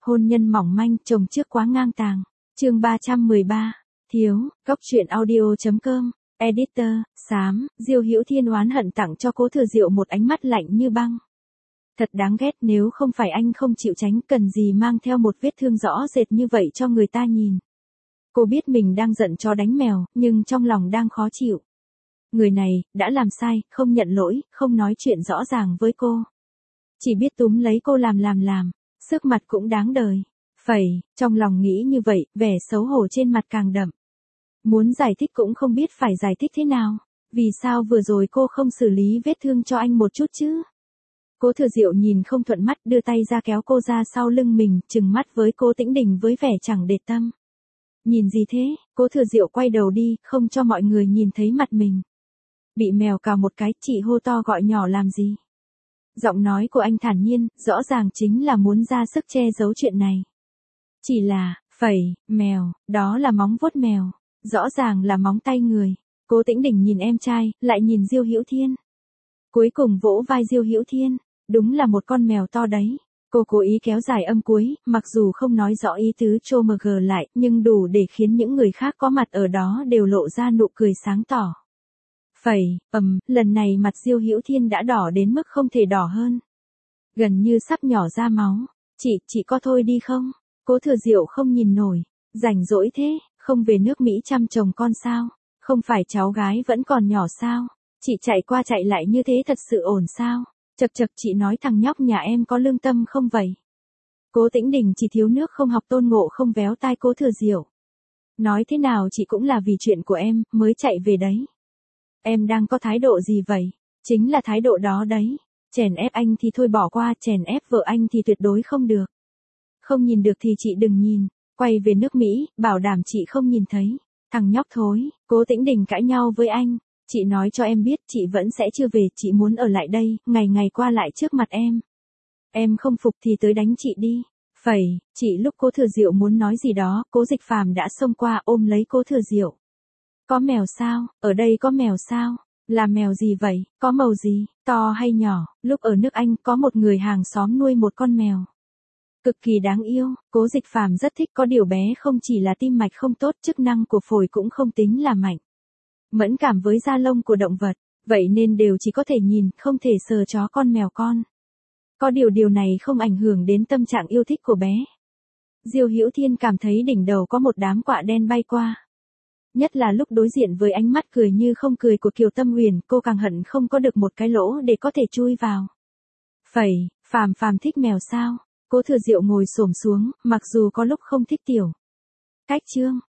Hôn nhân mỏng manh, chồng trước quá ngang tàng. Chương 313. Thiếu, góc truyện audio.com. Editor, xám, Diêu Hữu Thiên oán hận tặng cho Cố Thừa Diệu một ánh mắt lạnh như băng. Thật đáng ghét, nếu không phải anh không chịu tránh, cần gì mang theo một vết thương rõ rệt như vậy cho người ta nhìn. Cô biết mình đang giận chó đánh mèo, nhưng trong lòng đang khó chịu. Người này, đã làm sai, không nhận lỗi, không nói chuyện rõ ràng với cô. Chỉ biết túm lấy cô làm, sức mặt cũng đáng đời. Phẩy, trong lòng nghĩ như vậy, vẻ xấu hổ trên mặt càng đậm. Muốn giải thích cũng không biết phải giải thích thế nào. Vì sao vừa rồi cô không xử lý vết thương cho anh một chút chứ? Cố Thừa Diệu nhìn không thuận mắt, đưa tay ra kéo cô ra sau lưng mình, trừng mắt với Cố Tĩnh Đình với vẻ chẳng để tâm. Nhìn gì thế? Cố Thừa Diệu quay đầu đi, không cho mọi người nhìn thấy mặt mình. Bị mèo cào một cái, chị hô to gọi nhỏ làm gì? Giọng nói của anh thản nhiên, rõ ràng chính là muốn ra sức che giấu chuyện này. Chỉ là, phẩy, mèo, đó là móng vuốt mèo, rõ ràng là móng tay người. Cố Tĩnh Đình nhìn em trai, lại nhìn Diêu Hữu Thiên. Cuối cùng vỗ vai Diêu Hữu Thiên, đúng là một con mèo to đấy. Cô cố ý kéo dài âm cuối, mặc dù không nói rõ ý tứ chô mg lại, nhưng đủ để khiến những người khác có mặt ở đó đều lộ ra nụ cười sáng tỏ. Phẩy, lần này mặt Diêu Hữu Thiên đã đỏ đến mức không thể đỏ hơn. Gần như sắp nhỏ ra máu. Chị có thôi đi không? Cố Thừa Diệu không nhìn nổi. Rảnh rỗi thế, không về nước Mỹ chăm chồng con sao? Không phải cháu gái vẫn còn nhỏ sao? Chị chạy qua chạy lại như thế thật sự ổn sao? Chật chị nói thằng nhóc nhà em có lương tâm không vậy? Cố Tĩnh Đình chỉ thiếu nước không học Tôn Ngộ không véo tai Cố Thừa Diệu. Nói thế nào chị cũng là vì chuyện của em, mới chạy về đấy. Em đang có thái độ gì vậy? Chính là thái độ đó đấy. Chèn ép anh thì thôi bỏ qua, chèn ép vợ anh thì tuyệt đối không được. Không nhìn được thì chị đừng nhìn. Quay về nước Mỹ, bảo đảm chị không nhìn thấy. Thằng nhóc thối, Cố Tĩnh Đình cãi nhau với anh. Chị nói cho em biết chị vẫn sẽ chưa về, chị muốn ở lại đây, ngày ngày qua lại trước mặt em. Em không phục thì tới đánh chị đi. Phẩy, chị lúc Cố Thừa Diệu muốn nói gì đó, Cố Dịch Phàm đã xông qua ôm lấy Cố Thừa Diệu. Có mèo sao? Ở đây có mèo sao? Là mèo gì vậy? Có màu gì? To hay nhỏ? Lúc ở nước Anh có một người hàng xóm nuôi một con mèo. Cực kỳ đáng yêu, Cố Dịch Phàm rất thích, có điều bé không chỉ là tim mạch không tốt, chức năng của phổi cũng không tính là mạnh. Mẫn cảm với da lông của động vật, vậy nên đều chỉ có thể nhìn, không thể sờ chó con mèo con. Có điều này không ảnh hưởng đến tâm trạng yêu thích của bé. Diêu Hữu Thiên cảm thấy đỉnh đầu có một đám quạ đen bay qua. Nhất là lúc đối diện với ánh mắt cười như không cười của Kiều Tâm Huyền, cô càng hận không có được một cái lỗ để có thể chui vào. Phẩy, Phàm thích mèo sao? Cố Thừa Diệu ngồi xổm xuống, mặc dù có lúc không thích tiểu. Cách chương,